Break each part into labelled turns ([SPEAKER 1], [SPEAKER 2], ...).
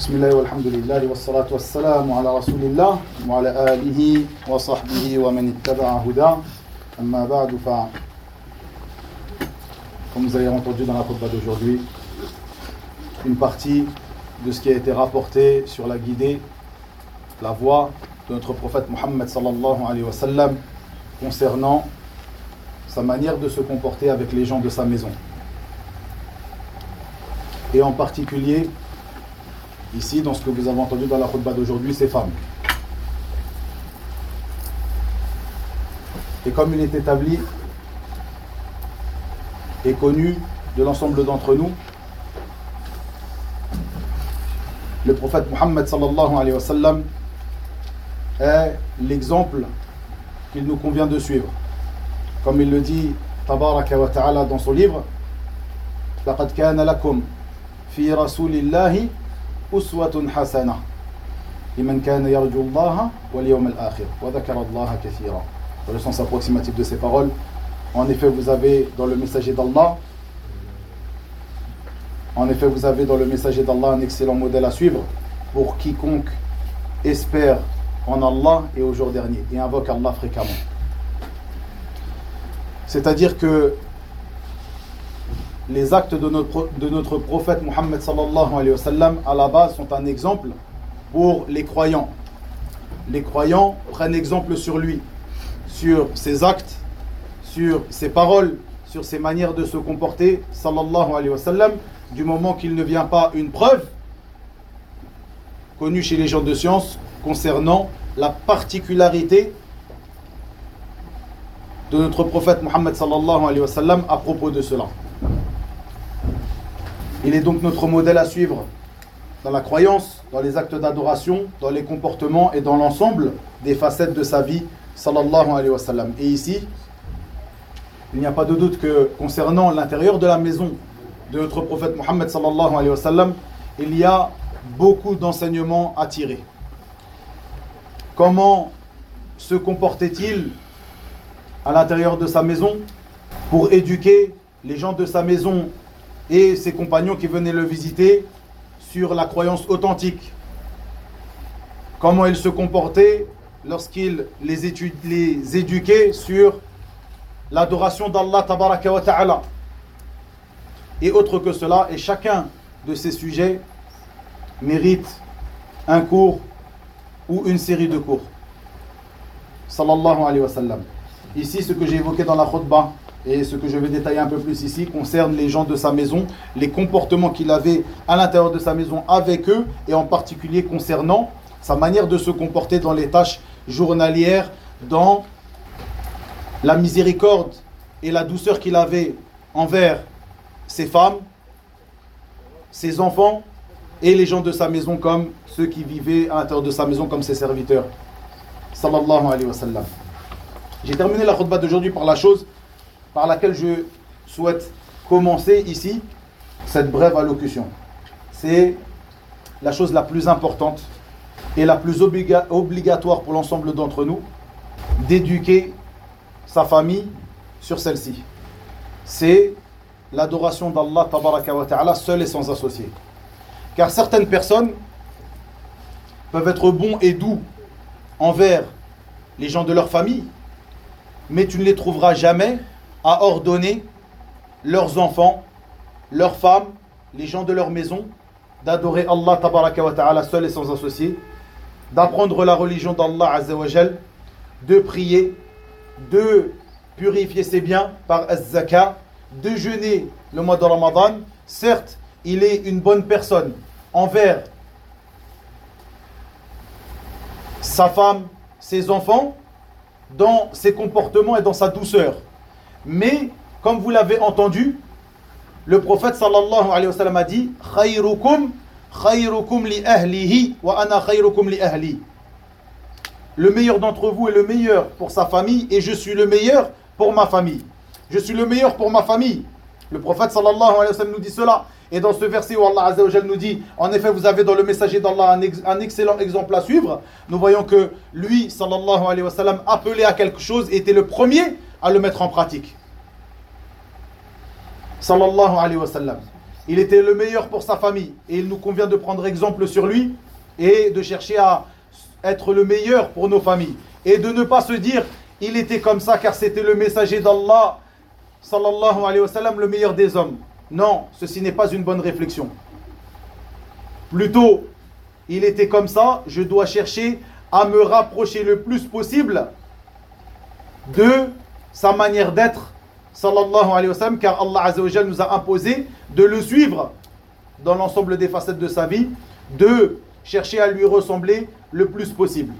[SPEAKER 1] بسم الله والحمد لله والصلاة والسلام على رسول الله وعلى آله وصحبه ومن اتبع هداه أما بعد comme vous avez entendu dans la khutbah d'aujourd'hui, une partie de ce qui a été rapporté sur la guidée, la voie de notre prophète Mohammed sallallahu alayhi wa sallam concernant sa manière de se comporter avec les gens de sa maison. Et en particulier, ici, dans ce que vous avez entendu dans la khutbah d'aujourd'hui, ses femmes. Et comme il est établi et connu de l'ensemble d'entre nous, le prophète Mohammed sallallahu alayhi wa sallam est l'exemple qu'il nous convient de suivre. Comme il le dit tabaraka wa ta'ala dans son livre, لَقَدْ كَانَ لَكُمْ فِي رَسُولِ اللَّهِ أُسْوَةٌ حَسَنَةٌ لِمَنْ كَانَ يَرْجُو اللَّهَ وَالْيَوْمَ الْآخِرَ وَذَكَرَ اللَّهَ كَثِيرًا. Dans le sens approximatif de ces paroles, en effet vous avez dans le messager d'Allah un excellent modèle à suivre pour quiconque espère en Allah et au jour dernier et invoque Allah fréquemment. C'est-à-dire que les actes de notre prophète Mohammed sallallahu alayhi wa sallam à la base sont un exemple pour les croyants. Les croyants prennent exemple sur lui, sur ses actes, sur ses paroles, sur ses manières de se comporter sallallahu alayhi wa sallam, du moment qu'il ne vient pas une preuve connue chez les gens de science concernant la particularité de notre prophète Mohammed sallallahu alayhi wa sallam à propos de cela. Il est donc notre modèle à suivre dans la croyance, dans les actes d'adoration, dans les comportements et dans l'ensemble des facettes de sa vie sallallahu alayhi wa sallam. Et ici, il n'y a pas de doute que concernant l'intérieur de la maison de notre prophète Mohammed sallallahu alayhi wa sallam, il y a beaucoup d'enseignements à tirer. Comment se comportait-il à l'intérieur de sa maison pour éduquer les gens de sa maison et ses compagnons qui venaient le visiter sur la croyance authentique? Comment il se comportait lorsqu'il les éduquait sur l'adoration d'Allah tabaraka wa ta'ala et autre que cela, et chacun de ces sujets mérite un cours ou une série de cours sallallahu alayhi wa sallam. Ici, ce que j'ai évoqué dans la khutbah et ce que je vais détailler un peu plus ici concerne les gens de sa maison, les comportements qu'il avait à l'intérieur de sa maison avec eux, et en particulier concernant sa manière de se comporter dans les tâches journalières, dans la miséricorde et la douceur qu'il avait envers ses femmes, ses enfants et les gens de sa maison, comme ceux qui vivaient à l'intérieur de sa maison comme ses serviteurs sallallahu alayhi wa sallam. J'ai terminé la khutbah d'aujourd'hui par la chose par laquelle je souhaite commencer ici cette brève allocution. C'est la chose la plus importante et la plus obligatoire pour l'ensemble d'entre nous, d'éduquer sa famille sur celle-ci. C'est l'adoration d'Allah tabaraka wa ta'ala seul et sans associé. Car certaines personnes peuvent être bons et doux envers les gens de leur famille, mais tu ne les trouveras jamais à ordonner leurs enfants, leurs femmes, les gens de leur maison, d'adorer Allah tabaraka wa ta'ala seul et sans associé, d'apprendre la religion d'Allah azza wa jal, de prier, de purifier ses biens par az-zaka, de jeûner le mois de Ramadan. Certes, il est une bonne personne envers sa femme, ses enfants, dans ses comportements et dans sa douceur. Mais, comme vous l'avez entendu, le prophète sallallahu alayhi wa sallam a dit « Khayrukum li ahlihi wa ana khayrukum li ahli » Le meilleur d'entre vous est le meilleur pour sa famille et je suis le meilleur pour ma famille. Je suis le meilleur pour ma famille. Le prophète sallallahu alayhi wa sallam nous dit cela. Et dans ce verset où Allah azza wa jal nous dit, en effet vous avez dans le messager d'Allah un excellent exemple à suivre, nous voyons que lui sallallahu alayhi wa sallam, appelé à quelque chose, était le premier à le mettre en pratique. Sallallahu alayhi wa sallam. il était le meilleur pour sa famille. Et il nous convient de prendre exemple sur lui et de chercher à être le meilleur pour nos familles. Et de ne pas se dire, il était comme ça car c'était le messager d'Allah, sallallahu alayhi wa sallam, le meilleur des hommes. Non, ceci n'est pas une bonne réflexion. Plutôt, il était comme ça, je dois chercher à me rapprocher le plus possible de sa manière d'être, sallallahu alayhi wa sallam, car Allah azza wa jalla nous a imposé de le suivre dans l'ensemble des facettes de sa vie, de chercher à lui ressembler le plus possible.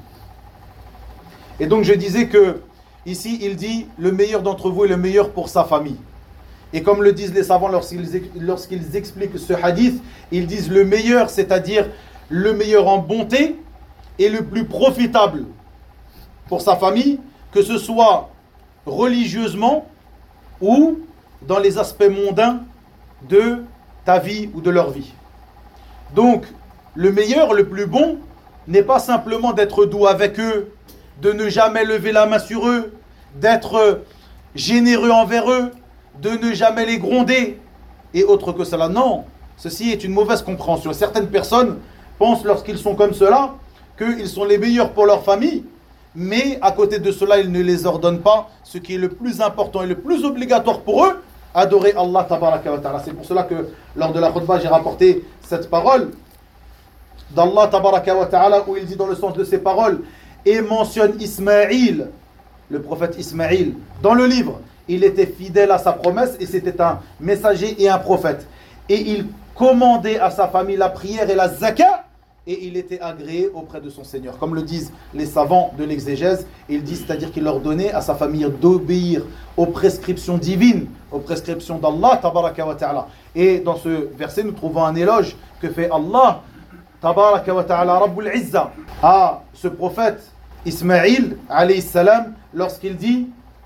[SPEAKER 1] Et donc je disais que ici il dit le meilleur d'entre vous est le meilleur pour sa famille. Et comme le disent les savants lorsqu'ils expliquent ce hadith, ils disent le meilleur, c'est-à-dire le meilleur en bonté et le plus profitable pour sa famille, que ce soit religieusement ou dans les aspects mondains de ta vie ou de leur vie. Donc, le meilleur, le plus bon, n'est pas simplement d'être doux avec eux, de ne jamais lever la main sur eux, d'être généreux envers eux, de ne jamais les gronder et autre que cela. Non, ceci est une mauvaise compréhension. Certaines personnes pensent lorsqu'ils sont comme cela qu'ils sont les meilleurs pour leur famille, mais à côté de cela, ils ne les ordonnent pas ce qui est le plus important et le plus obligatoire pour eux, adorer Allah tabaraka wa ta'ala. C'est pour cela que lors de la khutbah, j'ai rapporté cette parole d'Allah tabaraka wa ta'ala où il dit dans le sens de ces paroles et mentionne Ismaïl, le prophète Ismaïl, dans le livre. Il était fidèle à sa promesse et c'était un messager et un prophète. Et il commandait à sa famille la prière et la zakat et il était agréé auprès de son Seigneur. Comme le disent les savants de l'exégèse, ils disent, c'est-à-dire qu'il leur donnait à sa famille d'obéir aux prescriptions divines, aux prescriptions d'Allah tabaraka wa ta'ala. Et dans ce verset, nous trouvons un éloge que fait Allah tabaraka wa ta'ala Rabbul Izza à ce prophète Ismaïl alayhi salam lorsqu'il dit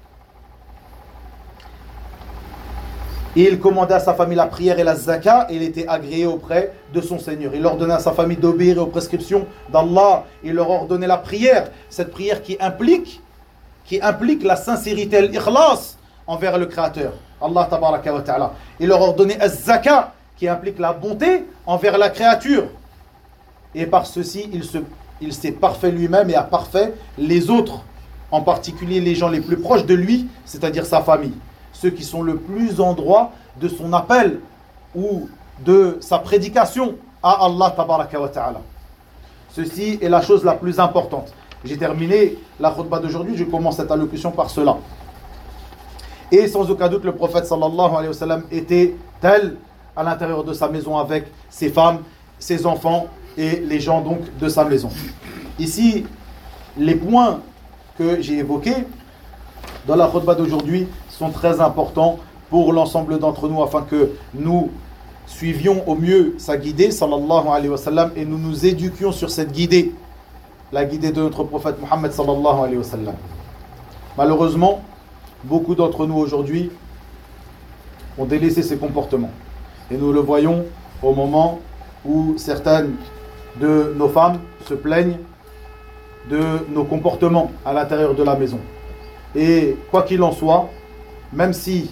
[SPEAKER 1] et il commandait à sa famille la prière et la zakat et il était agréé auprès de son Seigneur. Il ordonnait à sa famille d'obéir aux prescriptions d'Allah. Il leur ordonnait la prière, cette prière qui implique la sincérité, l'ikhlas envers le Créateur, Allah tabaraka wa ta'ala. Il leur ordonnait az-zakat qui implique la bonté envers la créature. Et par ceci, il s'est parfait lui-même et a parfait les autres, en particulier les gens les plus proches de lui, c'est-à-dire sa famille. Ceux qui sont le plus en droit de son appel ou de sa prédication à Allah tabaraka wa ta'ala. Ceci est la chose la plus importante. J'ai terminé la khutbah d'aujourd'hui, je commence cette allocution par cela. Et sans aucun doute, le prophète sallallahu alayhi wa sallam était tel à l'intérieur de sa maison avec ses femmes, ses enfants et les gens donc de sa maison. Ici, les points que j'ai évoqués dans la khutbah d'aujourd'hui sont très importants pour l'ensemble d'entre nous afin que nous suivions au mieux sa guidée sallallahu alayhi wa sallam et nous nous éduquions sur cette guidée, la guidée de notre prophète Muhammad sallallahu alayhi wa sallam. Malheureusement, beaucoup d'entre nous aujourd'hui ont délaissé ces comportements et nous le voyons au moment où certaines de nos femmes se plaignent de nos comportements à l'intérieur de la maison. Et quoi qu'il en soit, même si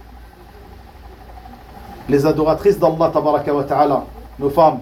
[SPEAKER 1] les adoratrices d'Allah tabaraka wa ta'ala, nos femmes,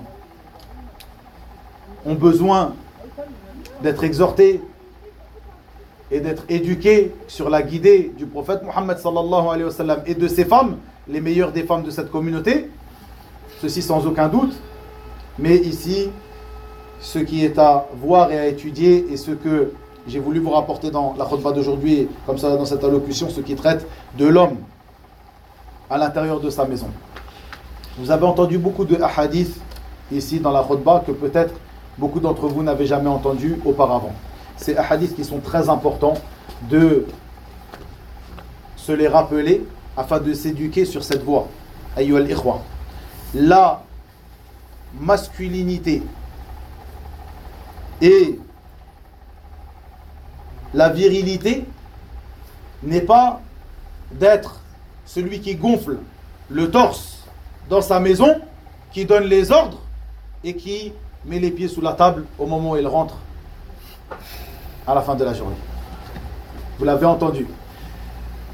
[SPEAKER 1] ont besoin d'être exhortées et d'être éduquées sur la guidée du prophète Muhammad sallallahu alayhi wa sallam et de ses femmes, les meilleures des femmes de cette communauté, ceci sans aucun doute, mais ici, ce qui est à voir et à étudier et ce que j'ai voulu vous rapporter dans la khutbah d'aujourd'hui, comme ça dans cette allocution, ce qui traite de l'homme à l'intérieur de sa maison. Vous avez entendu beaucoup de hadiths ici dans la khutbah que peut-être beaucoup d'entre vous n'avaient jamais entendu auparavant. Ces hadiths qui sont très importants de se les rappeler afin de s'éduquer sur cette voie. Ayyuhal ikhwa. La masculinité et la virilité n'est pas d'être celui qui gonfle le torse dans sa maison, qui donne les ordres et qui met les pieds sous la table au moment où il rentre à la fin de la journée. Vous l'avez entendu.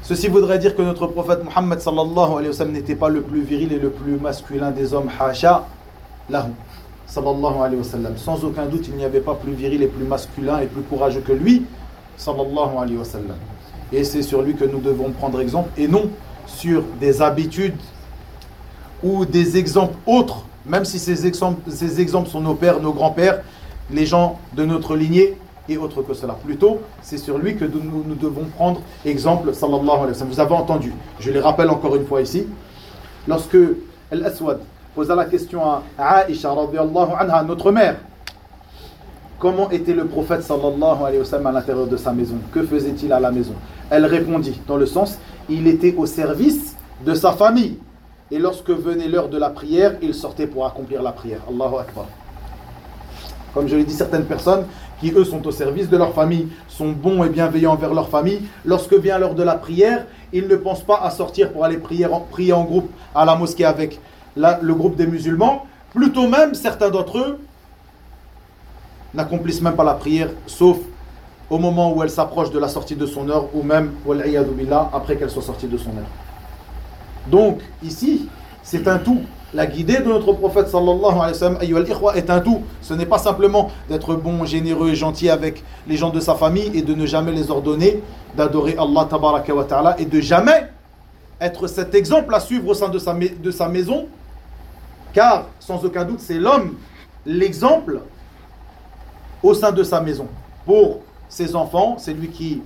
[SPEAKER 1] Ceci voudrait dire que notre prophète Muhammad sallallahu alayhi wa sallam n'était pas le plus viril et le plus masculin des hommes. Hasha lahu. Sallallahu alayhi wa sallam. Sans aucun doute, il n'y avait pas plus viril et plus masculin et plus courageux que lui. Sallallahu alayhi wa sallam. Et c'est sur lui que nous devons prendre exemple et non sur des habitudes ou des exemples autres, même si ces exemples sont nos pères, nos grands-pères, les gens de notre lignée et autres que cela. Plutôt, c'est sur lui que nous devons prendre exemple, sallallahu alayhi wa sallam. Vous avez entendu, je les rappelle encore une fois ici, lorsque Al-Aswad posa la question à Aïcha, radiyallahu anha, notre mère, comment était le prophète sallallahu alayhi wa sallam à l'intérieur de sa maison? Que faisait-il à la maison? Elle répondit dans le sens, il était au service de sa famille. Et lorsque venait l'heure de la prière, il sortait pour accomplir la prière. Allahu Akbar. Comme je l'ai dit, certaines personnes qui, eux, sont au service de leur famille, sont bons et bienveillants envers leur famille, lorsque vient l'heure de la prière, ils ne pensent pas à sortir pour aller prier en groupe à la mosquée avec le groupe des musulmans. Plutôt même, certains d'entre eux n'accomplissent même pas la prière, sauf au moment où elle s'approche de la sortie de son heure, ou même, wal'iyadu billah, après qu'elle soit sortie de son heure. Donc, ici, c'est un tout. La guidée de notre prophète sallallahu alayhi wa sallam, ayyuhal ikhwa, est un tout. Ce n'est pas simplement d'être bon, généreux et gentil avec les gens de sa famille et de ne jamais les ordonner d'adorer Allah tabaraka wa ta'ala et de jamais être cet exemple à suivre au sein de sa maison, car sans aucun doute c'est l'homme l'exemple au sein de sa maison. Pour ses enfants, c'est lui qui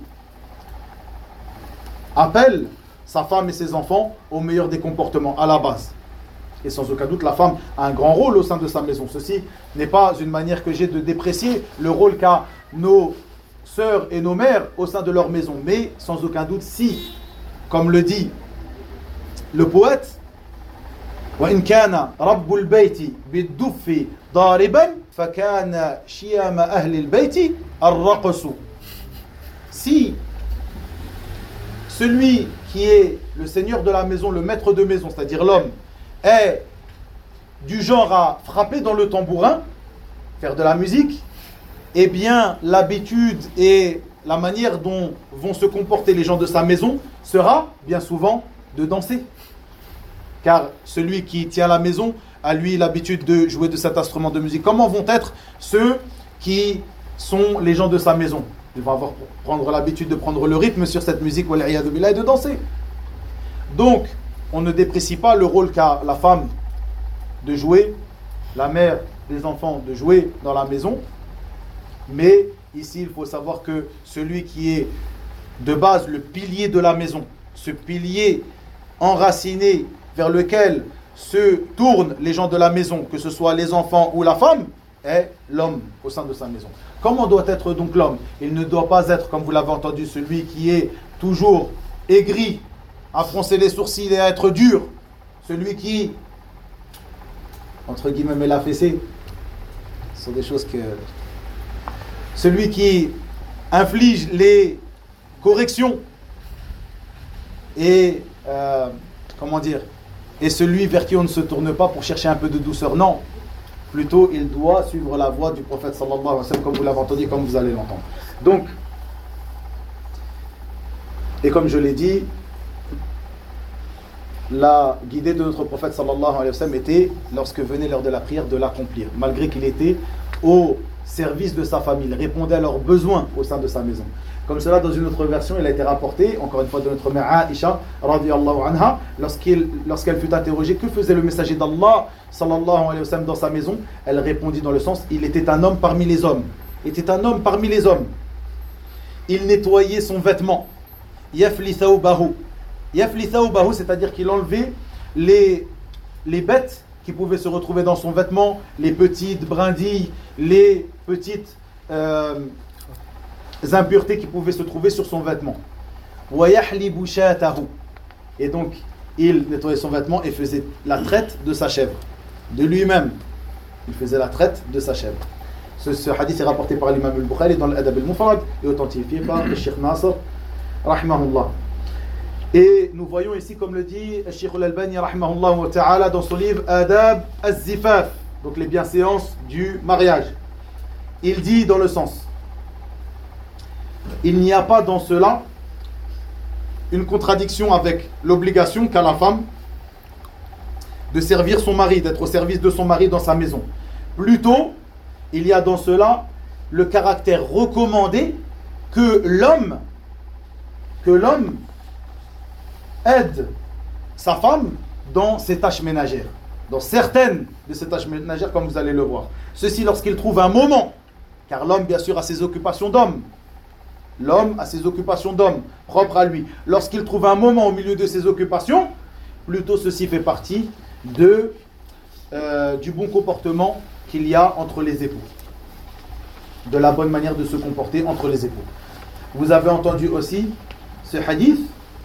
[SPEAKER 1] appelle sa femme et ses enfants au meilleur des comportements à la base. Et sans aucun doute, la femme a un grand rôle au sein de sa maison. Ceci n'est pas une manière que j'ai de déprécier le rôle qu'a nos sœurs et nos mères au sein de leur maison. Mais sans aucun doute, si, comme le dit le poète, وَإِنْ كَانَ رَبُّ الْبَيْتِ بِالدُّفِّ ضَارِبًا فَكَانَ شِيَامَ أَهْلِ الْبَيْتِ الرَّقْصُ. Si celui qui est le seigneur de la maison, le maître de maison, c'est-à-dire l'homme, est du genre à frapper dans le tambourin, faire de la musique, eh bien l'habitude et la manière dont vont se comporter les gens de sa maison sera bien souvent de danser. Car celui qui tient la maison a lui l'habitude de jouer de cet instrument de musique. Comment vont être ceux qui sont les gens de sa maison? Ils vont prendre l'habitude de prendre le rythme sur cette musique et de danser. Donc, on ne déprécie pas le rôle qu'a la femme de jouer, la mère des enfants de jouer dans la maison. Mais ici, il faut savoir que celui qui est de base le pilier de la maison, ce pilier enraciné vers lequel se tournent les gens de la maison, que ce soit les enfants ou la femme, est l'homme au sein de sa maison. Comment doit être donc l'homme? Il ne doit pas être, comme vous l'avez entendu, celui qui est toujours aigri, à froncer les sourcils et à être dur. Celui qui, entre guillemets, met la fessée. Ce sont des choses que... Celui qui inflige les corrections. Et, comment dire, et celui vers qui on ne se tourne pas pour chercher un peu de douceur. Non. Plutôt, il doit suivre la voie du prophète sallallahu alayhi wa sallam, comme vous l'avez entendu, comme vous allez l'entendre. Donc, et comme je l'ai dit, la guidée de notre prophète sallallahu alayhi wa sallam était, lorsque venait l'heure de la prière, de l'accomplir, malgré qu'il était au service de sa famille, il répondait à leurs besoins au sein de sa maison. Comme cela, dans une autre version, il a été rapporté, encore une fois de notre mère Aïcha, radiyallahu anha, lorsqu'elle fut interrogée, que faisait le messager d'Allah, sallallahu alayhi wa sallam, dans sa maison? Elle répondit dans le sens, il était un homme parmi les hommes. Il était un homme parmi les hommes. Il nettoyait son vêtement. Yafli thawbahu. Yafli thawbahu, c'est-à-dire qu'il enlevait les bêtes qui pouvaient se retrouver dans son vêtement, les petites brindilles, les petites impuretés qui pouvaient se trouver sur son vêtement. Et donc, il nettoyait son vêtement et faisait la traite de sa chèvre. De lui-même, il faisait la traite de sa chèvre. Ce hadith est rapporté par l'imam al-Bukhari dans l'Adab al-Mufrad et authentifié par le Cheikh Nasr, rahimahullah. Et nous voyons ici, comme le dit le Cheikh al-Albani, rahimahullah wa ta'ala, dans son livre Adab az-Zifaf, donc les bienséances du mariage. Il dit dans le sens, il n'y a pas dans cela une contradiction avec l'obligation qu'a la femme de servir son mari, d'être au service de son mari dans sa maison. Plutôt, il y a dans cela le caractère recommandé que l'homme aide sa femme dans ses tâches ménagères, dans certaines de ses tâches ménagères, comme vous allez le voir. Ceci lorsqu'il trouve un moment, car l'homme bien sûr a ses occupations d'homme. L'homme a ses occupations d'homme, propres à lui. Lorsqu'il trouve un moment au milieu de ses occupations, plutôt ceci fait partie du bon comportement qu'il y a entre les époux. De la bonne manière de se comporter entre les époux. Vous avez entendu aussi ce hadith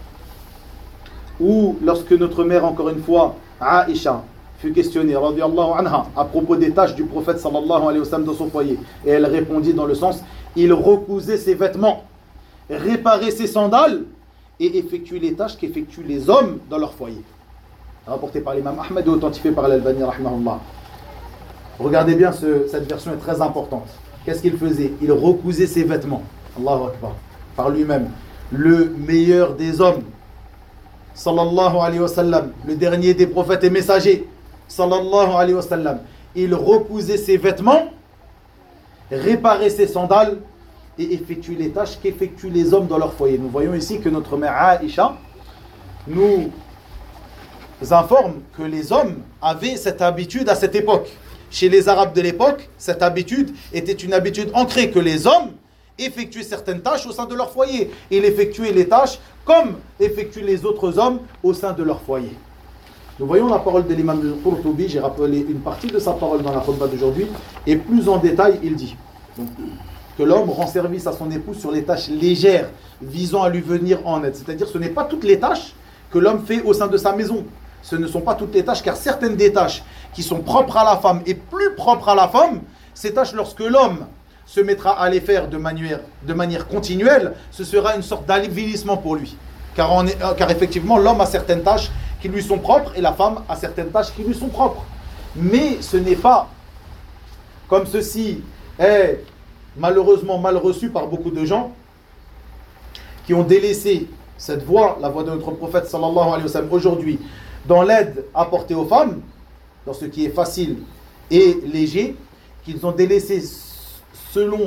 [SPEAKER 1] où lorsque notre mère, encore une fois, Aïcha, fut questionnée, radiyallahu anha, à propos des tâches du prophète sallallahu alayhi wa sallam dans son foyer, et elle répondit dans le sens, il recousait ses vêtements, réparait ses sandales et effectuait les tâches qu'effectuent les hommes dans leur foyer. Rapporté par l'imam Ahmed et authentifié par l'Albani rahimahullah. Regardez bien, cette version est très importante. Qu'est-ce qu'il faisait? Il recousait ses vêtements. Allahu Akbar. Par lui-même. Le meilleur des hommes. Sallallahu alayhi wa sallam. Le dernier des prophètes et messagers. Sallallahu alayhi wa sallam. Il recousait ses vêtements, réparait ses sandales et effectuait les tâches qu'effectuent les hommes dans leur foyer. Nous voyons ici que notre mère Aïcha nous informe que les hommes avaient cette habitude à cette époque. Chez les Arabes de l'époque, cette habitude était une habitude ancrée que les hommes effectuaient certaines tâches au sein de leur foyer. Ils effectuaient les tâches comme effectuent les autres hommes au sein de leur foyer. Nous voyons la parole de l'imam al-Qurtubi, j'ai rappelé une partie de sa parole dans la khutbah d'aujourd'hui, et plus en détail, il dit donc, que l'homme rend service à son épouse sur les tâches légères visant à lui venir en aide. C'est-à-dire ce n'est pas toutes les tâches que l'homme fait au sein de sa maison. Ce ne sont pas toutes les tâches, car certaines des tâches qui sont propres à la femme et plus propres à la femme, ces tâches, lorsque l'homme se mettra à les faire de manière continuelle, ce sera une sorte d'avilissement pour lui. Car effectivement, l'homme a certaines tâches qui lui sont propres et la femme a certaines tâches qui lui sont propres. Mais ce n'est pas, comme ceci est malheureusement mal reçu par beaucoup de gens, qui ont délaissé cette voie, la voie de notre prophète sallallahu alayhi wa sallam aujourd'hui, dans l'aide apportée aux femmes, dans ce qui est facile et léger, qu'ils ont délaissé selon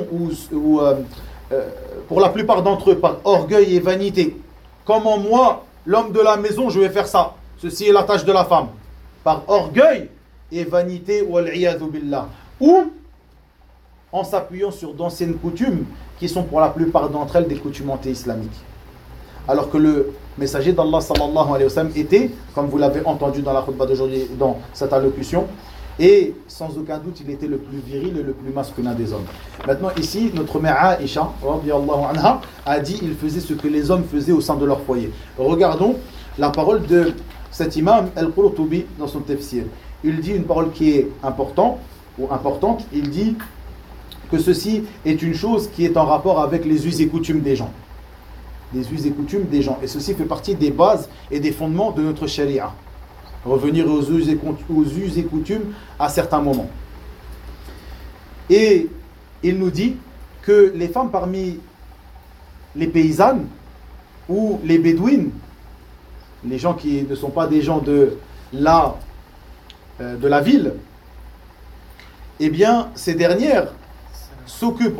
[SPEAKER 1] pour la plupart d'entre eux par orgueil et vanité. Comment moi, l'homme de la maison, je vais faire ça? Ceci est la tâche de la femme. Par orgueil et vanité, wal-iyadhu billah. Ou en s'appuyant sur d'anciennes coutumes qui sont pour la plupart d'entre elles des coutumes anti-islamiques. Alors que le messager d'Allah sallallahu alayhi wa sallam était, comme vous l'avez entendu dans la khutbah d'aujourd'hui, dans cette allocution, et sans aucun doute, il était le plus viril et le plus masculin des hommes. Maintenant, ici, notre mère Aïcha, radiyallahu anha, a dit il faisait ce que les hommes faisaient au sein de leur foyer. Regardons la parole de cet imam al-Qurtubi dans son tafsir. Il dit une parole qui est importante. Il dit que ceci est une chose qui est en rapport avec les us et coutumes des gens. Les us et coutumes des gens. Et ceci fait partie des bases et des fondements de notre charia. Revenir aux us et coutumes à certains moments. Et il nous dit que les femmes parmi les paysannes ou les bédouines, les gens qui ne sont pas des gens de la ville, eh bien, ces dernières s'occupent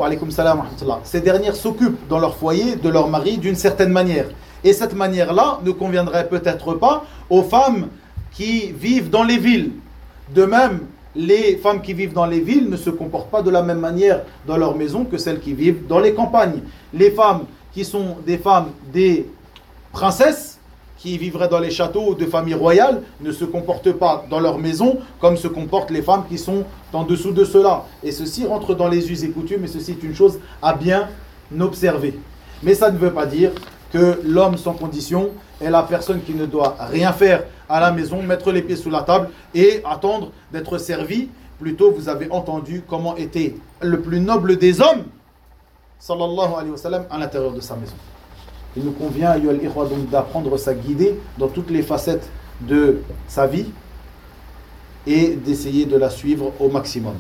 [SPEAKER 1] dans leur foyer de leur mari d'une certaine manière. Et cette manière-là ne conviendrait peut-être pas aux femmes qui vivent dans les villes. De même, les femmes qui vivent dans les villes ne se comportent pas de la même manière dans leur maison que celles qui vivent dans les campagnes. Les femmes qui sont des princesses, qui vivraient dans les châteaux de familles royales, ne se comportent pas dans leur maison comme se comportent les femmes qui sont en dessous de cela. Et ceci rentre dans les us et coutumes, et ceci est une chose à bien observer. Mais ça ne veut pas dire que l'homme sans condition est la personne qui ne doit rien faire à la maison, mettre les pieds sous la table et attendre d'être servi. Plutôt, vous avez entendu comment était le plus noble des hommes, sallallahu alayhi wa sallam, à l'intérieur de sa maison. Il nous convient, ayyuhal ikhwa, donc d'apprendre à guider dans toutes les facettes de sa vie et d'essayer de la suivre au maximum.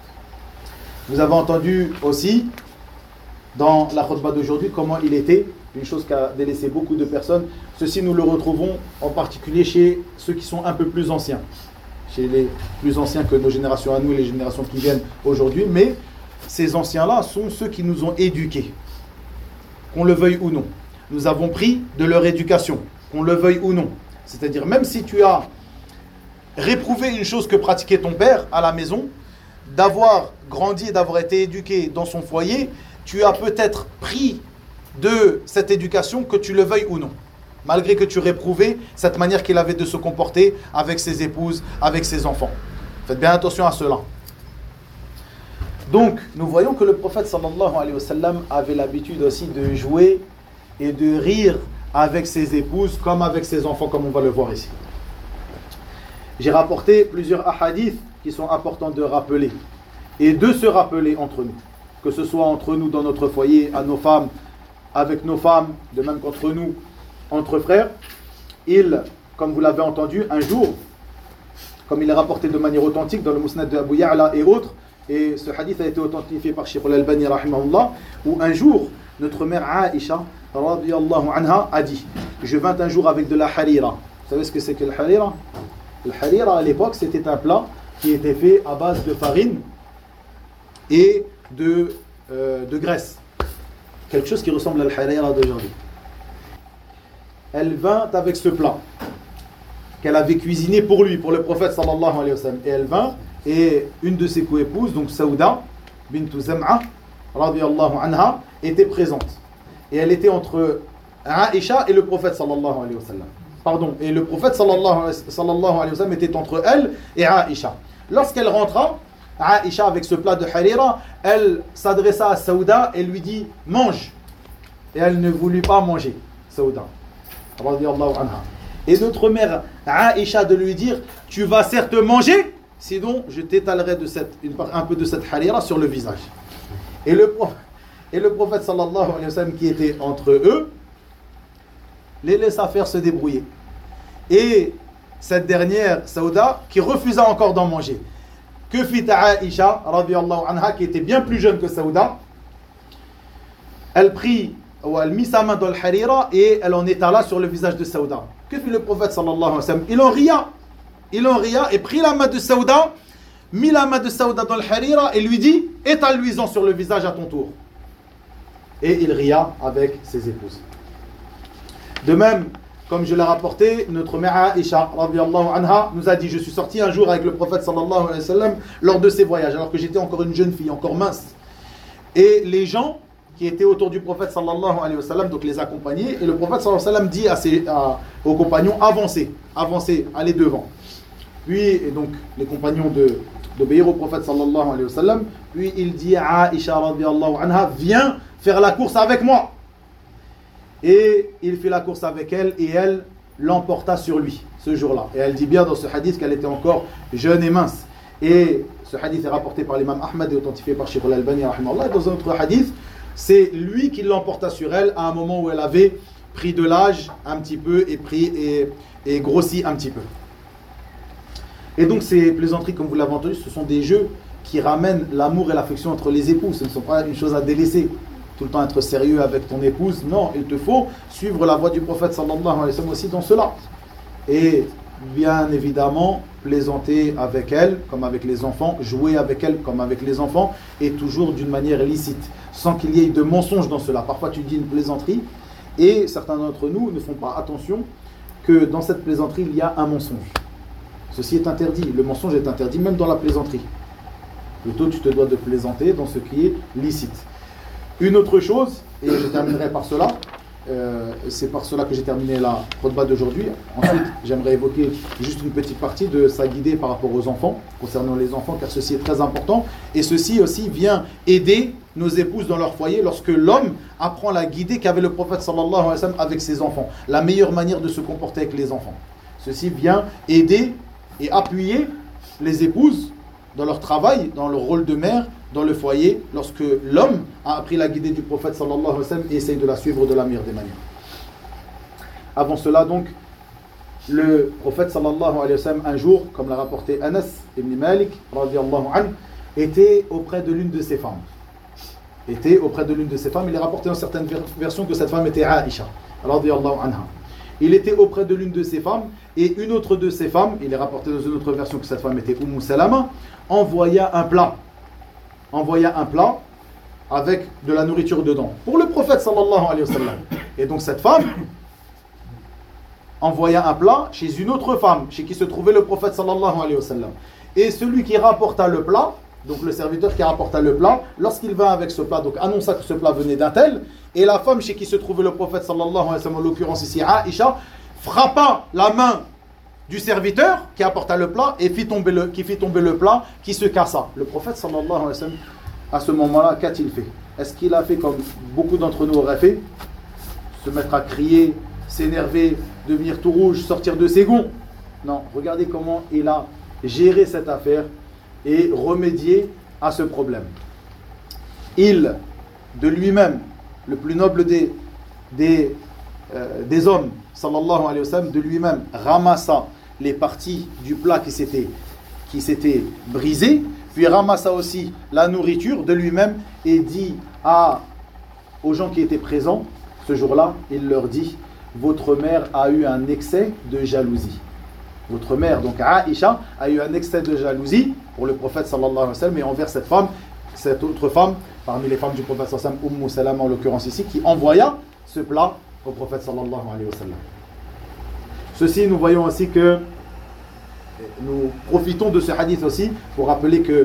[SPEAKER 1] Vous avez entendu aussi dans la khutbah d'aujourd'hui comment il était une chose qui a délaissé beaucoup de personnes. Ceci, nous le retrouvons en particulier chez ceux qui sont un peu plus anciens, chez les plus anciens que nos générations à nous et les générations qui viennent aujourd'hui. Mais ces anciens-là sont ceux qui nous ont éduqués, qu'on le veuille ou non. Nous avons pris de leur éducation, qu'on le veuille ou non. C'est-à-dire, même si tu as réprouvé une chose que pratiquait ton père à la maison, d'avoir grandi et d'avoir été éduqué dans son foyer, tu as peut-être pris de cette éducation, que tu le veuilles ou non, malgré que tu réprouvais cette manière qu'il avait de se comporter avec ses épouses, avec ses enfants. Faites bien attention à cela. Donc, nous voyons que le prophète sallallahu alayhi wa sallam avait l'habitude aussi de jouer et de rire avec ses épouses comme avec ses enfants, comme on va le voir ici. J'ai rapporté plusieurs hadiths qui sont importants de rappeler et de se rappeler entre nous, que ce soit entre nous dans notre foyer, à nos femmes, avec nos femmes, de même qu'entre nous, entre frères. Il, comme vous l'avez entendu, un jour, comme il est rapporté de manière authentique dans le Musnad de Abu Ya'la et autres, et ce hadith a été authentifié par Cheikh al-Albani rahimahullah, où un jour, notre mère Aïcha radiyallahu anha a dit: je vins un jour avec de la harira. Vous savez ce que c'est que le harira? Le harira à l'époque, c'était un plat qui était fait à base de farine et de graisse. Quelque chose qui ressemble à la harira d'aujourd'hui. Elle vint avec ce plat qu'elle avait cuisiné pour lui, pour le prophète sallallahu alayhi wa sallam. Et elle vint, et une de ses co-épouses, donc Saouda bint Zam'a radiyallahu anha, était présente. Et elle était entre Aïcha et le prophète sallallahu alayhi wa sallam. Pardon, et le prophète sallallahu alayhi wa sallam était entre elle et Aïcha. Lorsqu'elle rentra, Aïcha, avec ce plat de harira, elle s'adressa à Saouda et lui dit: mange. Et elle ne voulut pas manger, Saouda radiyallahu anha. Et notre mère Aïcha de lui dire: tu vas certes manger, sinon je t'étalerai un peu de cette harira sur le visage. Et le prophète sallallahu alayhi wa sallam, qui était entre eux, les laissa faire se débrouiller. Et cette dernière, Saouda, qui refusa encore d'en manger. Que fit Aïcha radiyallahu anha, qui était bien plus jeune que Saouda? Elle mit sa main dans le harira et elle en étala sur le visage de Saouda. Que fit le prophète sallallahu alayhi wa sallam? Il en ria et prit la main de Saouda, mit la main de Saouda dans le harira et lui dit: étale-lui-en sur le visage à ton tour. Et il ria avec ses épouses. De même, comme je l'ai rapporté, notre mère Aïcha radiyallahu anha nous a dit: je suis sorti un jour avec le prophète sallallahu alayhi wa sallam lors de ses voyages, alors que j'étais encore une jeune fille, encore mince. Et les gens qui étaient autour du prophète sallallahu alayhi wa sallam, donc les accompagnaient, et le prophète sallallahu alayhi wa sallam dit aux compagnons: avancez, allez devant. Puis, et donc, les compagnons d'obéir au prophète sallallahu alayhi wa sallam, puis il dit à Aïcha radiyallahu anha: viens faire la course avec moi. Et il fit la course avec elle et elle l'emporta sur lui ce jour-là. Et elle dit bien dans ce hadith qu'elle était encore jeune et mince. Et ce hadith est rapporté par l'imam Ahmad et authentifié par Cheikh al-Albani rahimahullah. Et dans un autre hadith, c'est lui qui l'emporta sur elle à un moment où elle avait pris de l'âge un petit peu et grossi un petit peu. Et donc ces plaisanteries, comme vous l'avez entendu, ce sont des jeux qui ramènent l'amour et l'affection entre les époux. Ce ne sont pas une chose à délaisser. Tout le temps être sérieux avec ton épouse. Non, il te faut suivre la voie du prophète sallallahu alayhi wa sallam aussi dans cela. Et bien évidemment, plaisanter avec elle comme avec les enfants, jouer avec elle comme avec les enfants, et toujours d'une manière licite, sans qu'il y ait de mensonge dans cela. Parfois tu dis une plaisanterie et certains d'entre nous ne font pas attention que dans cette plaisanterie il y a un mensonge. Ceci est interdit, le mensonge est interdit même dans la plaisanterie. Plutôt tu te dois de plaisanter dans ce qui est licite. Une autre chose, et je terminerai par cela, c'est par cela que j'ai terminé la khutbah d'aujourd'hui. Ensuite, j'aimerais évoquer juste une petite partie de sa guidée par rapport aux enfants, concernant les enfants, car ceci est très important. Et ceci aussi vient aider nos épouses dans leur foyer lorsque l'homme apprend la guidée qu'avait le prophète sallallahu alayhi wa sallam avec ses enfants, la meilleure manière de se comporter avec les enfants. Ceci vient aider et appuyer les épouses dans leur travail, dans leur rôle de mère, dans le foyer, lorsque l'homme a appris la guidée du prophète sallallahu alayhi wa sallam et essaye de la suivre de la meilleure des manières. Avant cela donc, le prophète sallallahu alayhi wa sallam un jour, comme l'a rapporté Anas ibn Malik radiyallahu anhu, était auprès de l'une de ses femmes. était auprès de l'une de ses femmes. Il est rapporté dans certaines versions que cette femme était Aïcha, radiyallahu anha. Il était auprès de l'une de ses femmes, et une autre de ses femmes, il est rapporté dans une autre version que cette femme était Salama, envoya un plat avec de la nourriture dedans pour le prophète sallallahu alayhi wa sallam. Et donc cette femme envoya un plat chez une autre femme chez qui se trouvait le prophète sallallahu alayhi wa sallam. Et celui qui rapporta le plat, donc le serviteur qui rapporta le plat, lorsqu'il vint avec ce plat, donc annonça que ce plat venait d'un tel, et la femme chez qui se trouvait le prophète sallallahu alayhi wa sallam, en l'occurrence ici Aïcha, frappa la main du serviteur qui apporta le plat et fit tomber le plat qui se cassa. Le prophète sallallahu alayhi wa sallam, à ce moment-là, qu'a-t-il fait? Est-ce qu'il a fait comme beaucoup d'entre nous auraient fait? Se mettre à crier, s'énerver, devenir tout rouge, sortir de ses gonds? Non, regardez comment il a géré cette affaire et remédié à ce problème. Il, de lui-même, le plus noble des hommes, sallallahu alayhi wa sallam, de lui-même ramassa les parties du plat qui s'était brisées, puis ramassa aussi la nourriture de lui-même et dit aux gens qui étaient présents ce jour-là, il leur dit: votre mère a eu un excès de jalousie. Votre mère, donc Aïcha, a eu un excès de jalousie pour le prophète sallallahu alayhi wa sallam et envers cette autre femme, parmi les femmes du prophète sallallahu alayhi wa sallam, Salama en l'occurrence ici, qui envoya ce plat au prophète sallallahu alayhi wa sallam. Ceci, nous voyons aussi que nous profitons de ce hadith aussi pour rappeler que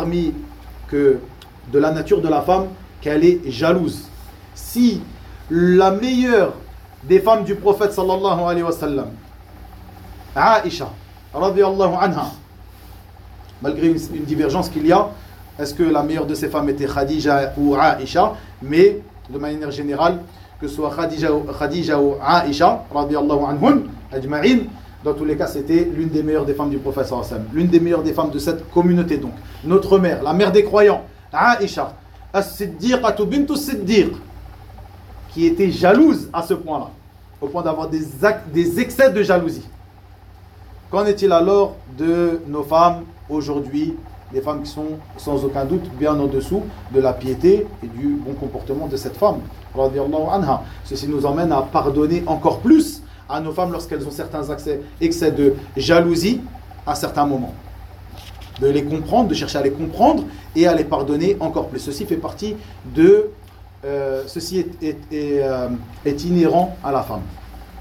[SPEAKER 1] de la nature de la femme, qu'elle est jalouse. Si la meilleure des femmes du prophète sallallahu alayhi wa sallam, Aïcha, radiyallahu anha, malgré une divergence qu'il y a, est-ce que la meilleure de ces femmes était Khadija ou Aïcha? Mais de manière générale, que ce soit Khadija ou Aïcha, radiyallahu anhun, ajma'in, dans tous les cas, c'était l'une des meilleures des femmes du prophète sallallahu alayhi wa sallam, l'une des meilleures des femmes de cette communauté. Donc, notre mère, la mère des croyants, Aïcha, as-siddiqatu bintu siddiq, qui était jalouse à ce point-là, au point d'avoir des excès de jalousie. Qu'en est-il alors de nos femmes aujourd'hui, des femmes qui sont sans aucun doute bien en dessous de la piété et du bon comportement de cette femme, radiyallahu anha. Ceci nous emmène à pardonner encore plus à nos femmes lorsqu'elles ont certains excès de jalousie à certains moments. De les comprendre, de chercher à les comprendre et à les pardonner encore plus. Ceci fait partie de... ceci est inhérent à la femme.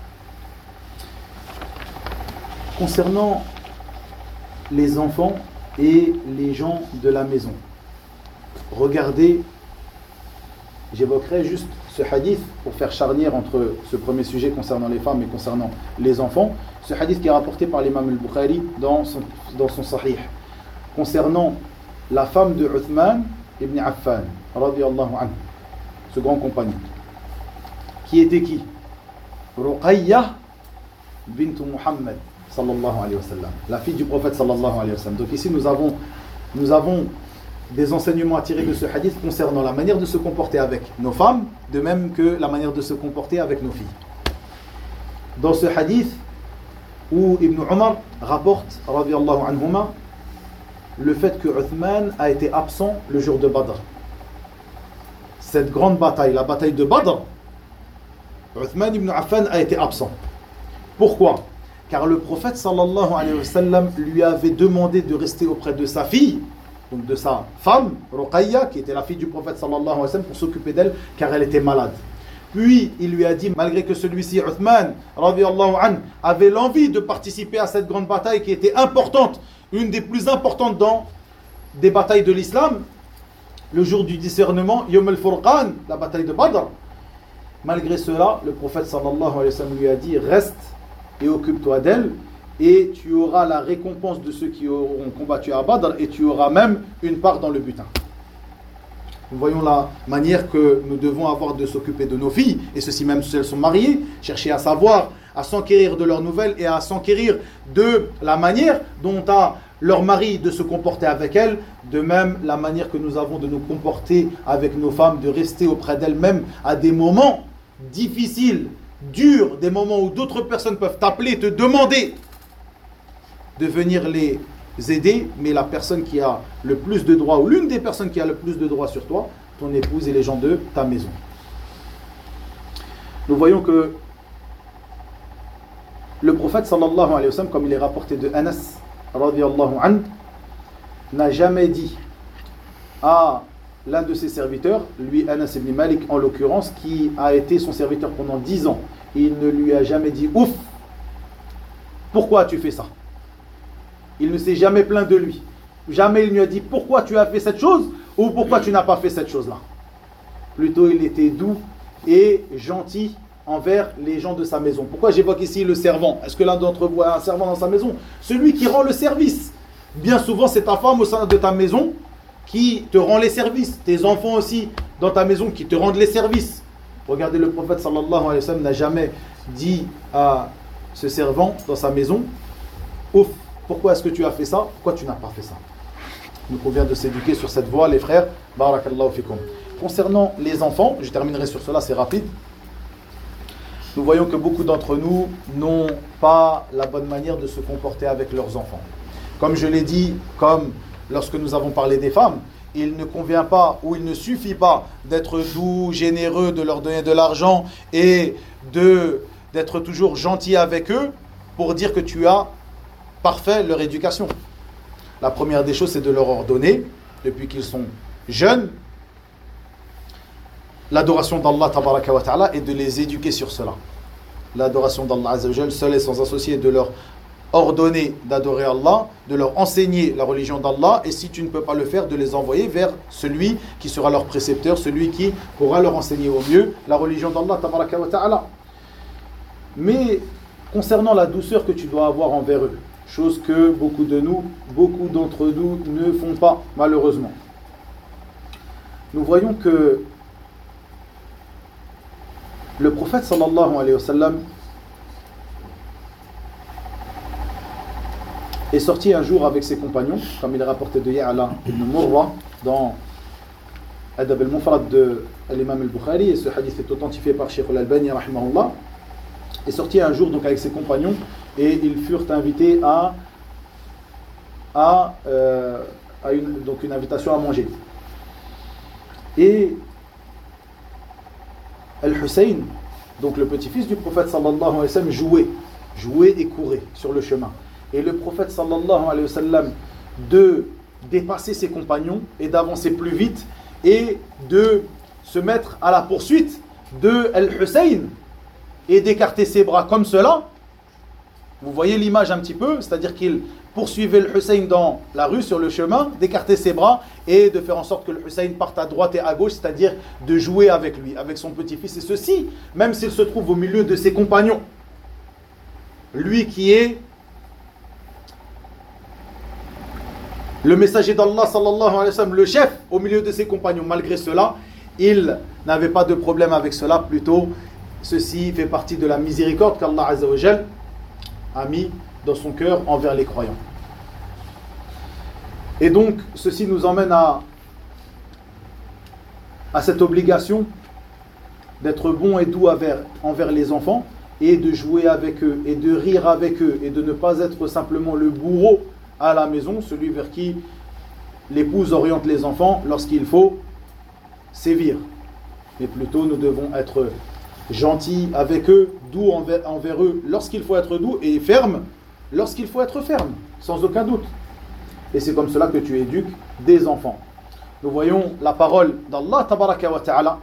[SPEAKER 1] Concernant les enfants et les gens de la maison, regardez, j'évoquerai juste ce hadith pour faire charnière entre ce premier sujet concernant les femmes et concernant les enfants. Ce hadith qui est rapporté par l'imam al-Bukhari dans son sahih, concernant la femme de Uthman ibn Affan, radiyallahu anhu, ce grand compagnon. Qui était qui? Ruqayya bint Muhammad, sallallahu alayhi wa sallam, la fille du prophète sallallahu alayhi wa sallam. Donc ici nous avons des enseignements à tirer de ce hadith concernant la manière de se comporter avec nos femmes, de même que la manière de se comporter avec nos filles. Dans ce hadith où Ibn Umar rapporte, radiyallahu anhuma, le fait que Uthman a été absent le jour de Badr. Cette grande bataille, la bataille de Badr, Uthman ibn Affan a été absent. Pourquoi? Car le prophète sallallahu alayhi wa sallam lui avait demandé de rester auprès de sa fille, donc de sa femme, Ruqayya, qui était la fille du prophète sallallahu alayhi wa sallam, pour s'occuper d'elle, car elle était malade. Puis il lui a dit, malgré que celui-ci, Uthman, radiyallahu anhu, avait l'envie de participer à cette grande bataille qui était importante, une des plus importantes dans des batailles de l'islam, le jour du discernement, Yom al-Furqan, la bataille de Badr. Malgré cela, le prophète sallallahu alayhi wa sallam lui a dit, reste et occupe-toi d'elle, et tu auras la récompense de ceux qui auront combattu à Badr, et tu auras même une part dans le butin. Nous voyons la manière que nous devons avoir de s'occuper de nos filles, et ceci même si elles sont mariées, chercher à savoir, à s'enquérir de leurs nouvelles, et à s'enquérir de la manière dont a leur mari de se comporter avec elles, de même la manière que nous avons de nous comporter avec nos femmes, de rester auprès d'elles même à des moments difficiles, durs, des moments où d'autres personnes peuvent t'appeler, te demander de venir les aider, mais la personne qui a le plus de droits, ou l'une des personnes qui a le plus de droits sur toi, ton épouse et les gens de ta maison. Nous voyons que le prophète sallallahu alayhi wa sallam, comme il est rapporté de Anas radiyallahu anhu, n'a jamais dit à l'un de ses serviteurs, lui Anas ibn Malik en l'occurrence, qui a été son serviteur pendant 10 ans, il ne lui a jamais dit ouf, pourquoi tu fais ça? Il ne s'est jamais plaint de lui. Jamais il lui a dit pourquoi tu as fait cette chose ou pourquoi tu n'as pas fait cette chose-là. Plutôt il était doux et gentil envers les gens de sa maison. Pourquoi j'évoque ici le servant? Est-ce que l'un d'entre vous a un servant dans sa maison? Celui qui rend le service. Bien souvent c'est ta femme au sein de ta maison qui te rend les services. Tes enfants aussi dans ta maison qui te rendent les services. Regardez, le prophète sallallahu alayhi wa sallam n'a jamais dit à ce servant dans sa maison ouf, pourquoi est-ce que tu as fait ça? Pourquoi tu n'as pas fait ça? Il nous convient de s'éduquer sur cette voie, les frères. Barakallahu fikum. Concernant les enfants, je terminerai sur cela, c'est rapide. Nous voyons que beaucoup d'entre nous n'ont pas la bonne manière de se comporter avec leurs enfants. Comme je l'ai dit, comme lorsque nous avons parlé des femmes, il ne convient pas ou il ne suffit pas d'être doux, généreux, de leur donner de l'argent et d'être toujours gentil avec eux pour dire que tu as parfait leur éducation. La première des choses, c'est de leur ordonner, depuis qu'ils sont jeunes, l'adoration d'Allah tabaraka wa ta'ala et de les éduquer sur cela. L'adoration d'Allah azza wa jal, seul et sans associé, de leur ordonner d'adorer Allah, de leur enseigner la religion d'Allah, et si tu ne peux pas le faire, de les envoyer vers celui qui sera leur précepteur, celui qui pourra leur enseigner au mieux la religion d'Allah tabaraka wa ta'ala. Mais concernant la douceur que tu dois avoir envers eux, chose que beaucoup d'entre nous ne font pas, malheureusement. Nous voyons que le prophète sallallahu alayhi wa sallam est sorti un jour avec ses compagnons, comme il est rapporté de Ya'la ibn Murra dans Adab al-Mufrad de l'imam al-Bukhari, et ce hadith est authentifié par Cheikh al-Albani rahimahullah. Est sorti un jour donc avec ses compagnons et ils furent invités à une invitation à manger. Et Al-Hussein, donc le petit-fils du prophète sallallahu alayhi wa sallam, jouait et courait sur le chemin. Et le prophète sallallahu alayhi wa sallam de dépasser ses compagnons et d'avancer plus vite et de se mettre à la poursuite de Al-Hussein et d'écarter ses bras comme cela. Vous voyez l'image un petit peu, c'est-à-dire qu'il poursuivait le Hussein dans la rue, sur le chemin, d'écarter ses bras et de faire en sorte que le Hussein parte à droite et à gauche, c'est-à-dire de jouer avec lui, avec son petit-fils. Et ceci, même s'il se trouve au milieu de ses compagnons. Lui qui est le messager d'Allah sallallahu alayhi wa sallam, le chef au milieu de ses compagnons. Malgré cela, il n'avait pas de problème avec cela, plutôt ceci fait partie de la miséricorde qu'Allah azza wa jal a mis dans son cœur envers les croyants. Et donc, ceci nous emmène à cette obligation d'être bon et doux envers les enfants et de jouer avec eux et de rire avec eux et de ne pas être simplement le bourreau à la maison, celui vers qui l'épouse oriente les enfants lorsqu'il faut sévir. Mais plutôt, nous devons être gentils avec eux, doux envers eux lorsqu'il faut être doux et ferme lorsqu'il faut être ferme, sans aucun doute. Et c'est comme cela que tu éduques des enfants. Nous voyons la parole d'Allah tabaraka wa ta'ala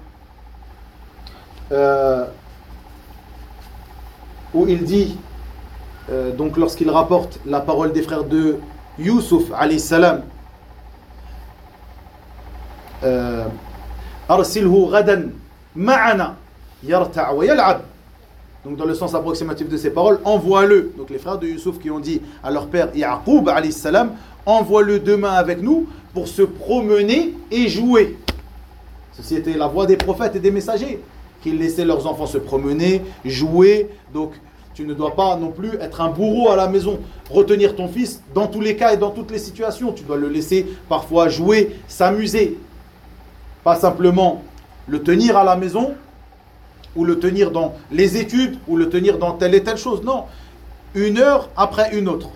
[SPEAKER 1] où il dit donc lorsqu'il rapporte la parole des frères de Youssouf alayhi salam, arsilhu ghadan ma'ana yarta' wa yal'ab. Donc dans le sens approximatif de ces paroles, envoie-le. Donc les frères de Youssouf qui ont dit à leur père Ya'qub alayhi salam, envoie-le demain avec nous pour se promener et jouer. Ceci était la voix des prophètes et des messagers, qui laissaient leurs enfants se promener, jouer. Donc tu ne dois pas non plus être un bourreau à la maison, retenir ton fils dans tous les cas et dans toutes les situations. Tu dois le laisser parfois jouer, s'amuser. Pas simplement le tenir à la maison, ou le tenir dans les études, ou le tenir dans telle et telle chose. Non, une heure après une autre.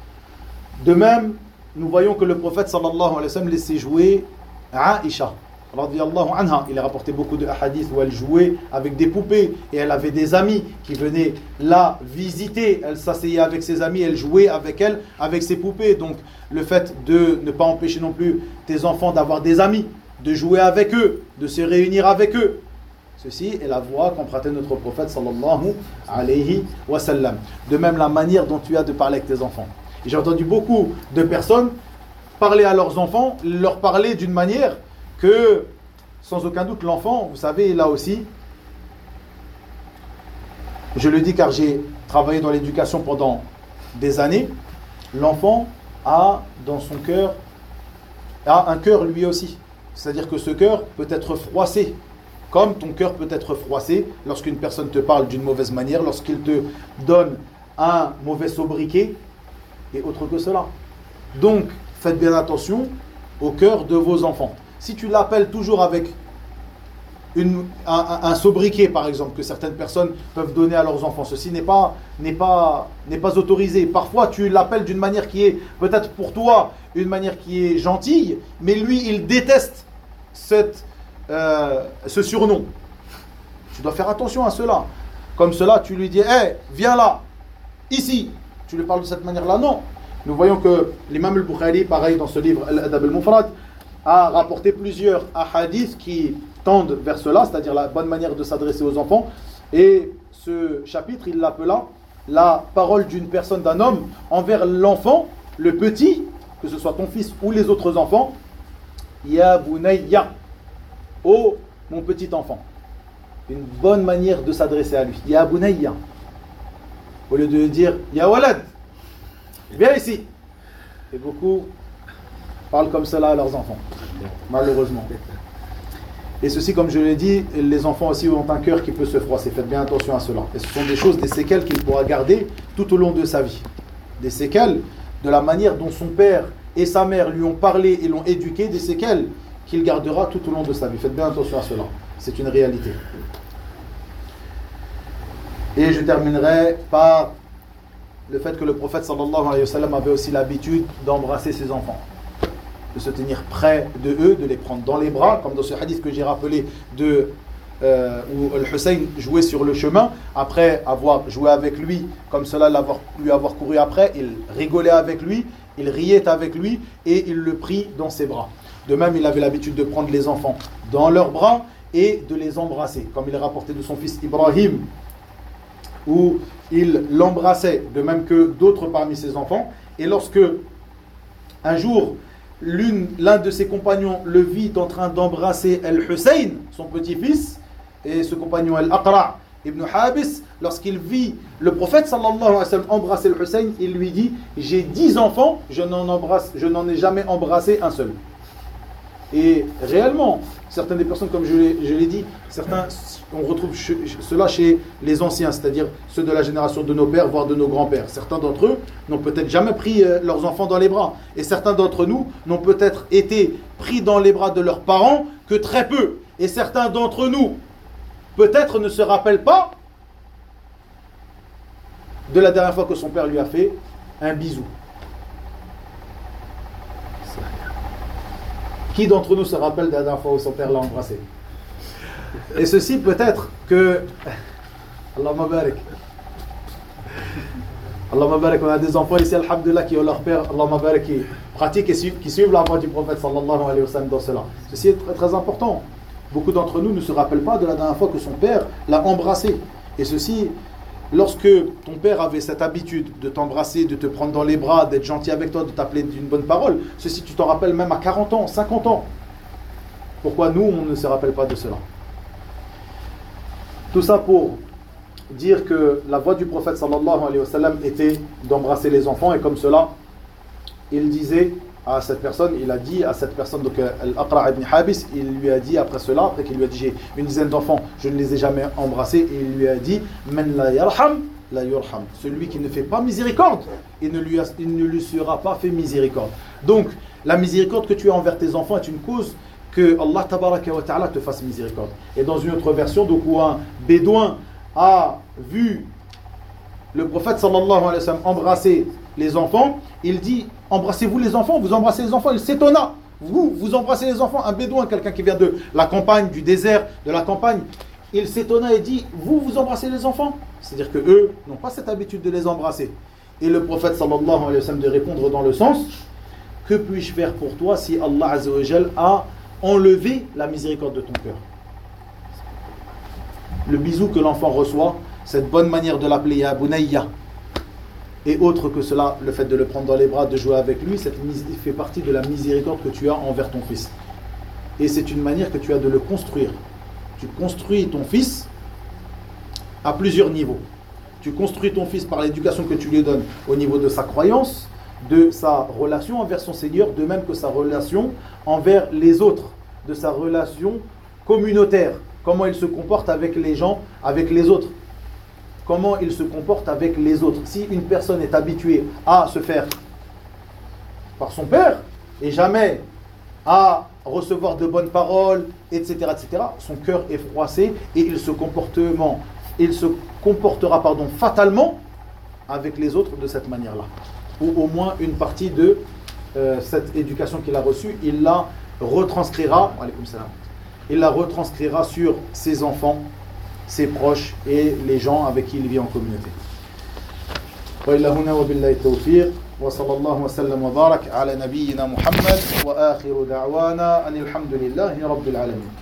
[SPEAKER 1] De même, nous voyons que le prophète sallallahu alayhi wa sallam laissait jouer Aïcha, radiyallahu anha, il a rapporté beaucoup de hadiths où elle jouait avec des poupées et elle avait des amis qui venaient la visiter. Elle s'asseyait avec ses amis, elle jouait avec elle, avec ses poupées. Donc le fait de ne pas empêcher non plus tes enfants d'avoir des amis, de jouer avec eux, de se réunir avec eux. Ceci est la voie qu'empruntait notre prophète sallallahu alayhi wa sallam. De même la manière dont tu as de parler avec tes enfants. Et j'ai entendu beaucoup de personnes parler à leurs enfants, leur parler d'une manière que, sans aucun doute, l'enfant, vous savez, là aussi, je le dis car j'ai travaillé dans l'éducation pendant des années, l'enfant a dans son cœur, a un cœur lui aussi. C'est-à-dire que ce cœur peut être froissé, comme ton cœur peut être froissé lorsqu'une personne te parle d'une mauvaise manière, lorsqu'il te donne un mauvais sobriquet, et autre que cela. Donc, faites bien attention au cœur de vos enfants. Si tu l'appelles toujours avec un sobriquet, par exemple, que certaines personnes peuvent donner à leurs enfants, ceci n'est pas autorisé. Parfois, tu l'appelles d'une manière qui est peut-être pour toi une manière qui est gentille, mais lui, il déteste ce surnom. Tu dois faire attention à cela. Comme cela, tu lui dis, hey, viens là, ici. Tu lui parles de cette manière-là? Non. Nous voyons que l'imam al-Bukhari, pareil dans ce livre Al-Adab al-Mufrad, a rapporté plusieurs hadiths qui tendent vers cela, c'est-à-dire la bonne manière de s'adresser aux enfants. Et ce chapitre, il l'appela la parole d'une personne, d'un homme, envers l'enfant, le petit, que ce soit ton fils ou les autres enfants. Ya bunayya, oh mon petit enfant. Une bonne manière de s'adresser à lui. Ya bunayya. Au lieu de dire Ya walad, viens ici. Et beaucoup parlent comme cela à leurs enfants, malheureusement. Et ceci, comme je l'ai dit, les enfants aussi ont un cœur qui peut se froisser. Faites bien attention à cela. Et ce sont des choses, des séquelles qu'il pourra garder tout au long de sa vie. Des séquelles de la manière dont son père et sa mère lui ont parlé et l'ont éduqué, des séquelles qu'il gardera tout au long de sa vie. Faites bien attention à cela. C'est une réalité. Et je terminerai par le fait que le prophète sallallahu alayhi wa sallam avait aussi l'habitude d'embrasser ses enfants, de se tenir près de eux, de les prendre dans les bras, comme dans ce hadith que j'ai rappelé où Al-Hussein jouait sur le chemin, après avoir joué avec lui, comme cela lui avoir couru après, il rigolait avec lui, il riait avec lui et il le prit dans ses bras. De même, il avait l'habitude de prendre les enfants dans leurs bras et de les embrasser, comme il est rapporté de son fils Ibrahim, où il l'embrassait, de même que d'autres parmi ses enfants. Et lorsque un jour l'un de ses compagnons le vit en train d'embrasser Al-Hussein, son petit-fils, et ce compagnon Al-Aqra' ibn Habis, lorsqu'il vit le prophète sallallahu alayhi wa sallam embrasser Al-Hussein, il lui dit: j'ai 10 enfants, je n'en ai jamais embrassé un seul. Et réellement, certaines des personnes, comme je l'ai dit, certains, on retrouve cela chez les anciens, c'est-à-dire ceux de la génération de nos pères, voire de nos grands-pères. Certains d'entre eux n'ont peut-être jamais pris leurs enfants dans les bras. Et certains d'entre nous n'ont peut-être été pris dans les bras de leurs parents que très peu. Et certains d'entre nous, peut-être ne se rappellent pas de la dernière fois que son père lui a fait un bisou. Qui d'entre nous se rappelle de la dernière fois où son père l'a embrassé? Et ceci peut-être que... Allahumma barik. Allahumma barik, on a des enfants ici, alhamdulillah, qui ont leur père, Allahumma barik, qui pratiquent et qui suivent la voie du prophète sallallahu alayhi wa sallam dans cela. Ceci est très, très important. Beaucoup d'entre nous ne se rappellent pas de la dernière fois que son père l'a embrassé. Et ceci, lorsque ton père avait cette habitude de t'embrasser, de te prendre dans les bras, d'être gentil avec toi, de t'appeler d'une bonne parole, ceci tu t'en rappelles même à 40 ans, 50 ans. Pourquoi nous, on ne se rappelle pas de cela? Tout ça pour dire que la voie du prophète sallallahu alayhi wa sallam était d'embrasser les enfants, et comme cela, il disait à cette personne, il a dit à cette personne, donc Al-Aqra' ibn Habis, il lui a dit après cela, après qu'il lui a dit: j'ai une dizaine d'enfants, je ne les ai jamais embrassés, et il lui a dit: Man la yarham, la yurham. Celui qui ne fait pas miséricorde, il ne lui sera pas fait miséricorde. Donc, la miséricorde que tu as envers tes enfants est une cause que Allah tabaraka wa ta'ala te fasse miséricorde. Et dans une autre version, donc, où un bédouin a vu le prophète sallallahu alayhi wa sallam embrasser les enfants, il dit: embrassez-vous les enfants, vous embrassez les enfants. Il s'étonna vous embrassez les enfants. Un bédouin, quelqu'un qui vient de la campagne, du désert, de la campagne, il s'étonna et dit, vous embrassez les enfants? C'est-à-dire que eux n'ont pas cette habitude de les embrasser. Et le prophète sallallahu alayhi wa sallam de répondre dans le sens, que puis-je faire pour toi si Allah azza wa jal a enlevé la miséricorde de ton cœur? Le bisou que l'enfant reçoit, cette bonne manière de l'appeler Ya Bunayya, et autre que cela, le fait de le prendre dans les bras, de jouer avec lui, ça fait partie de la miséricorde que tu as envers ton fils. Et c'est une manière que tu as de le construire. Tu construis ton fils à plusieurs niveaux. Tu construis ton fils par l'éducation que tu lui donnes au niveau de sa croyance, de sa relation envers son Seigneur, de même que sa relation envers les autres, de sa relation communautaire, comment il se comporte avec les gens, avec les autres. Comment il se comporte avec les autres. Si une personne est habituée à se faire par son père et jamais à recevoir de bonnes paroles, etc., son cœur est froissé et il se comportera fatalement avec les autres de cette manière-là. Ou au moins une partie de cette éducation qu'il a reçue, il la retranscrira, sur ses enfants, ses proches et les gens avec qui il vit en communauté. وإلى هنا وبالله التوفيق وصلى الله وسلم وبارك على نبينا محمد وآخر دعوانا أن الحمد لله رب العالمين.